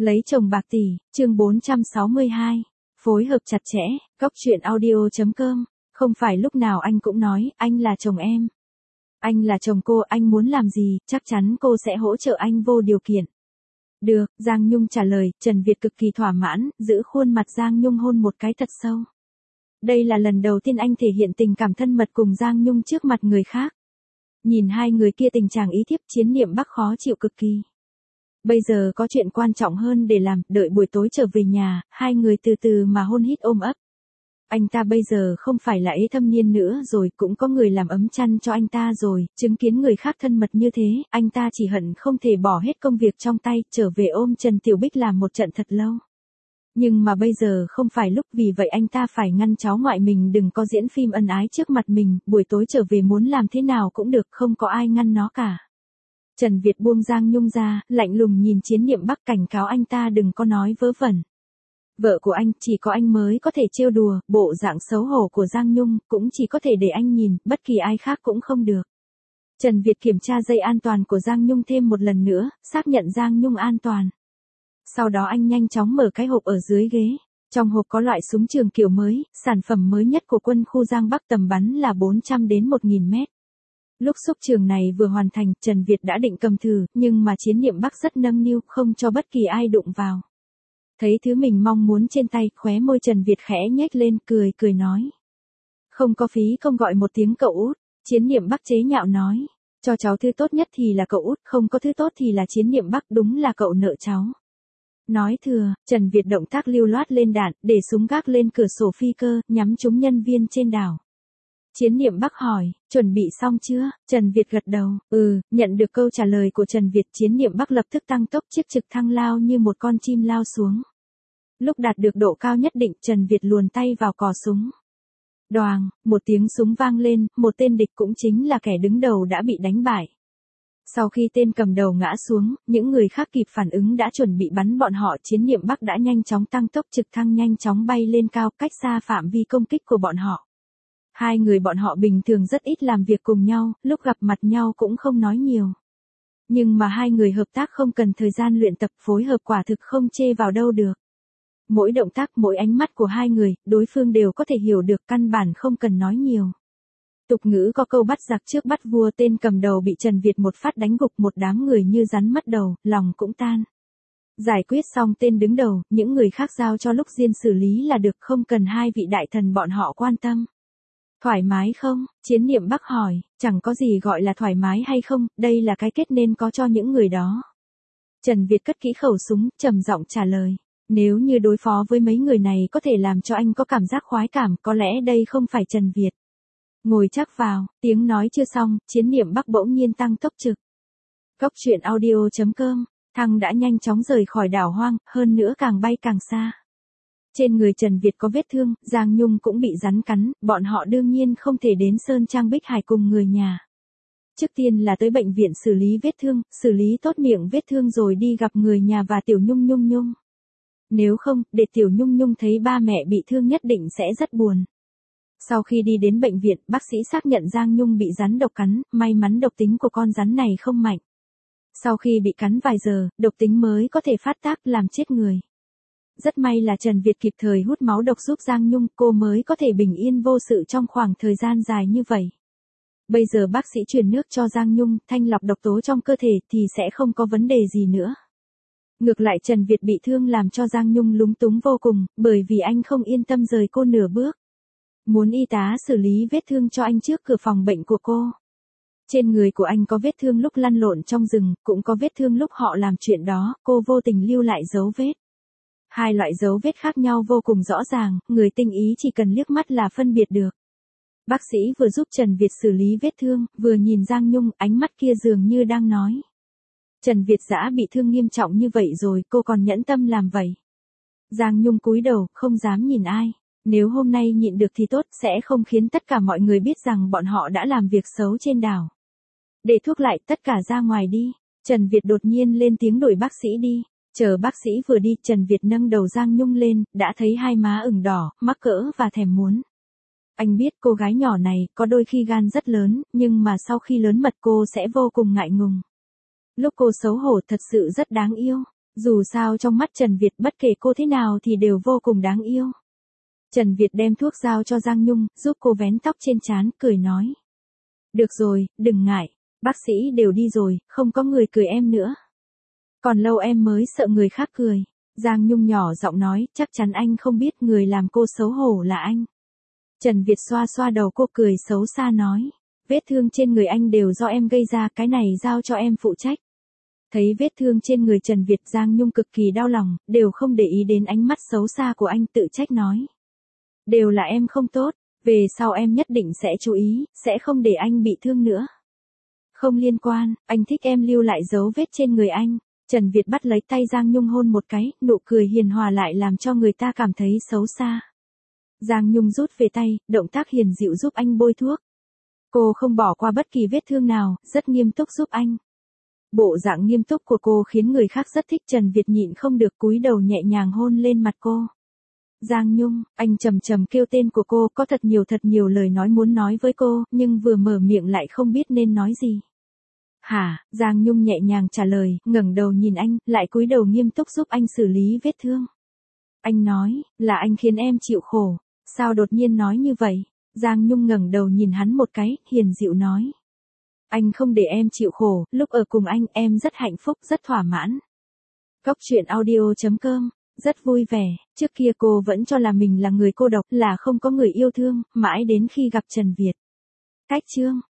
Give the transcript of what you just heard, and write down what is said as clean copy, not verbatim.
Lấy chồng bạc tỷ, chương 462. Phối hợp chặt chẽ, Cóc truyện audio.com. Không phải lúc nào anh cũng nói, anh là chồng em. Anh là chồng cô, anh muốn làm gì, chắc chắn cô sẽ hỗ trợ anh vô điều kiện. Được, Giang Nhung trả lời, Trần Việt cực kỳ thỏa mãn, giữ khuôn mặt Giang Nhung hôn một cái thật sâu. Đây là lần đầu tiên anh thể hiện tình cảm thân mật cùng Giang Nhung trước mặt người khác. Nhìn hai người kia tình trạng ý thiếp, Chiến Niệm Bắc khó chịu cực kỳ. Bây giờ có chuyện quan trọng hơn để làm, đợi buổi tối trở về nhà, hai người từ từ mà hôn hít ôm ấp. Anh ta bây giờ không phải là ế thâm niên nữa rồi, cũng có người làm ấm chăn cho anh ta rồi, chứng kiến người khác thân mật như thế, anh ta chỉ hận không thể bỏ hết công việc trong tay, trở về ôm Trần Tiểu Bích làm một trận thật lâu. Nhưng mà bây giờ không phải lúc, vì vậy anh ta phải ngăn cháu ngoại mình đừng có diễn phim ân ái trước mặt mình, buổi tối trở về muốn làm thế nào cũng được, không có ai ngăn nó cả. Trần Việt buông Giang Nhung ra, lạnh lùng nhìn Chiến Niệm Bắc, cảnh cáo anh ta đừng có nói vớ vẩn. Vợ của anh, chỉ có anh mới có thể trêu đùa, bộ dạng xấu hổ của Giang Nhung, cũng chỉ có thể để anh nhìn, bất kỳ ai khác cũng không được. Trần Việt kiểm tra dây an toàn của Giang Nhung thêm một lần nữa, xác nhận Giang Nhung an toàn. Sau đó anh nhanh chóng mở cái hộp ở dưới ghế. Trong hộp có loại súng trường kiểu mới, sản phẩm mới nhất của quân khu Giang Bắc, tầm bắn là 400 đến 1000 mét. Lúc xúc trường này vừa hoàn thành, Trần Việt đã định cầm thử, nhưng mà Chiến Niệm Bắc rất nâng niu, không cho bất kỳ ai đụng vào. Thấy thứ mình mong muốn trên tay, khóe môi Trần Việt khẽ nhếch lên, cười nói. Không có phí không gọi một tiếng cậu út. Chiến Niệm Bắc chế nhạo nói. Cho cháu thứ tốt nhất thì là cậu út, không có thứ tốt thì là Chiến Niệm Bắc, đúng là cậu nợ cháu. Nói thừa, Trần Việt động tác lưu loát lên đạn, để súng gác lên cửa sổ phi cơ, nhắm trúng nhân viên trên đảo. Chiến Niệm Bắc hỏi, chuẩn bị xong chưa? Trần Việt gật đầu, nhận được câu trả lời của Trần Việt, Chiến Niệm Bắc lập tức tăng tốc, chiếc trực thăng lao như một con chim lao xuống. Lúc đạt được độ cao nhất định, Trần Việt luồn tay vào cò súng. Đoàng, một tiếng súng vang lên, một tên địch cũng chính là kẻ đứng đầu đã bị đánh bại. Sau khi tên cầm đầu ngã xuống, những người khác kịp phản ứng đã chuẩn bị bắn bọn họ, Chiến Niệm Bắc đã nhanh chóng tăng tốc, trực thăng nhanh chóng bay lên cao, cách xa phạm vi công kích của bọn họ. Hai người bọn họ bình thường rất ít làm việc cùng nhau, lúc gặp mặt nhau cũng không nói nhiều. Nhưng mà hai người hợp tác không cần thời gian luyện tập, phối hợp quả thực không chê vào đâu được. Mỗi động tác, mỗi ánh mắt của hai người, đối phương đều có thể hiểu được, căn bản không cần nói nhiều. Tục ngữ có câu bắt giặc trước bắt vua, tên cầm đầu bị Trần Việt một phát đánh gục, một đám người như rắn mất đầu, lòng cũng tan. Giải quyết xong tên đứng đầu, những người khác giao cho lúc Diên xử lý là được, không cần hai vị đại thần bọn họ quan tâm. Thoải mái không? Chiến Niệm Bắc hỏi, chẳng có gì gọi là thoải mái hay không, đây là cái kết nên có cho những người đó. Trần Việt cất kỹ khẩu súng, trầm giọng trả lời, nếu như đối phó với mấy người này có thể làm cho anh có cảm giác khoái cảm, có lẽ đây không phải Trần Việt. Ngồi chắc vào, tiếng nói chưa xong, Chiến Niệm Bắc bỗng nhiên tăng tốc trực. Cóc truyện audio.com, thằng đã nhanh chóng rời khỏi đảo hoang, hơn nữa càng bay càng xa. Trên người Trần Việt có vết thương, Giang Nhung cũng bị rắn cắn, bọn họ đương nhiên không thể đến Sơn Trang Bích Hải cùng người nhà. Trước tiên là tới bệnh viện xử lý vết thương, xử lý tốt miệng vết thương rồi đi gặp người nhà và Tiểu Nhung. Nếu không, để Tiểu Nhung thấy ba mẹ bị thương nhất định sẽ rất buồn. Sau khi đi đến bệnh viện, bác sĩ xác nhận Giang Nhung bị rắn độc cắn, may mắn độc tính của con rắn này không mạnh. Sau khi bị cắn vài giờ, độc tính mới có thể phát tác làm chết người. Rất may là Trần Việt kịp thời hút máu độc giúp Giang Nhung, cô mới có thể bình yên vô sự trong khoảng thời gian dài như vậy. Bây giờ bác sĩ truyền nước cho Giang Nhung, thanh lọc độc tố trong cơ thể thì sẽ không có vấn đề gì nữa. Ngược lại Trần Việt bị thương làm cho Giang Nhung lúng túng vô cùng, bởi vì anh không yên tâm rời cô nửa bước. Muốn y tá xử lý vết thương cho anh trước cửa phòng bệnh của cô. Trên người của anh có vết thương lúc lăn lộn trong rừng, cũng có vết thương lúc họ làm chuyện đó, cô vô tình lưu lại dấu vết. Hai loại dấu vết khác nhau vô cùng rõ ràng, người tinh ý chỉ cần liếc mắt là phân biệt được. Bác sĩ vừa giúp Trần Việt xử lý vết thương, vừa nhìn Giang Nhung, ánh mắt kia dường như đang nói. Trần Việt đã bị thương nghiêm trọng như vậy rồi, cô còn nhẫn tâm làm vậy. Giang Nhung cúi đầu, không dám nhìn ai. Nếu hôm nay nhịn được thì tốt, sẽ không khiến tất cả mọi người biết rằng bọn họ đã làm việc xấu trên đảo. Để thuốc lại, tất cả ra ngoài đi. Trần Việt đột nhiên lên tiếng đuổi bác sĩ đi. Chờ bác sĩ vừa đi, Trần Việt nâng đầu Giang Nhung lên, đã thấy hai má ửng đỏ, mắc cỡ và thèm muốn. Anh biết cô gái nhỏ này có đôi khi gan rất lớn, nhưng mà sau khi lớn mật cô sẽ vô cùng ngại ngùng. Lúc cô xấu hổ thật sự rất đáng yêu. Dù sao trong mắt Trần Việt bất kể cô thế nào thì đều vô cùng đáng yêu. Trần Việt đem thuốc giao cho Giang Nhung, giúp cô vén tóc trên trán, cười nói. Được rồi, đừng ngại, bác sĩ đều đi rồi, không có người cười em nữa. Còn lâu em mới sợ người khác cười. Giang Nhung nhỏ giọng nói, chắc chắn anh không biết người làm cô xấu hổ là anh. Trần Việt xoa xoa đầu cô, cười xấu xa nói. Vết thương trên người anh đều do em gây ra, cái này giao cho em phụ trách. Thấy vết thương trên người Trần Việt, Giang Nhung cực kỳ đau lòng, đều không để ý đến ánh mắt xấu xa của anh, tự trách nói. Đều là em không tốt, về sau em nhất định sẽ chú ý, sẽ không để anh bị thương nữa. Không liên quan, anh thích em lưu lại dấu vết trên người anh. Trần Việt bắt lấy tay Giang Nhung hôn một cái, nụ cười hiền hòa lại làm cho người ta cảm thấy xấu xa. Giang Nhung rút về tay, động tác hiền dịu giúp anh bôi thuốc. Cô không bỏ qua bất kỳ vết thương nào, rất nghiêm túc giúp anh. Bộ dạng nghiêm túc của cô khiến người khác rất thích. Trần Việt nhịn không được cúi đầu nhẹ nhàng hôn lên mặt cô. Giang Nhung, anh trầm trầm kêu tên của cô, có thật nhiều lời nói muốn nói với cô, nhưng vừa mở miệng lại không biết nên nói gì. Hả? Giang Nhung nhẹ nhàng trả lời, ngẩng đầu nhìn anh, lại cúi đầu nghiêm túc giúp anh xử lý vết thương. Anh nói, là anh khiến em chịu khổ. Sao đột nhiên nói như vậy? Giang Nhung ngẩng đầu nhìn hắn một cái, hiền dịu nói. Anh không để em chịu khổ, lúc ở cùng anh em rất hạnh phúc, rất thỏa mãn. Cóc truyện audio.com, rất vui vẻ. Trước kia cô vẫn cho là mình là người cô độc, là không có người yêu thương, mãi đến khi gặp Trần Việt. Cách chương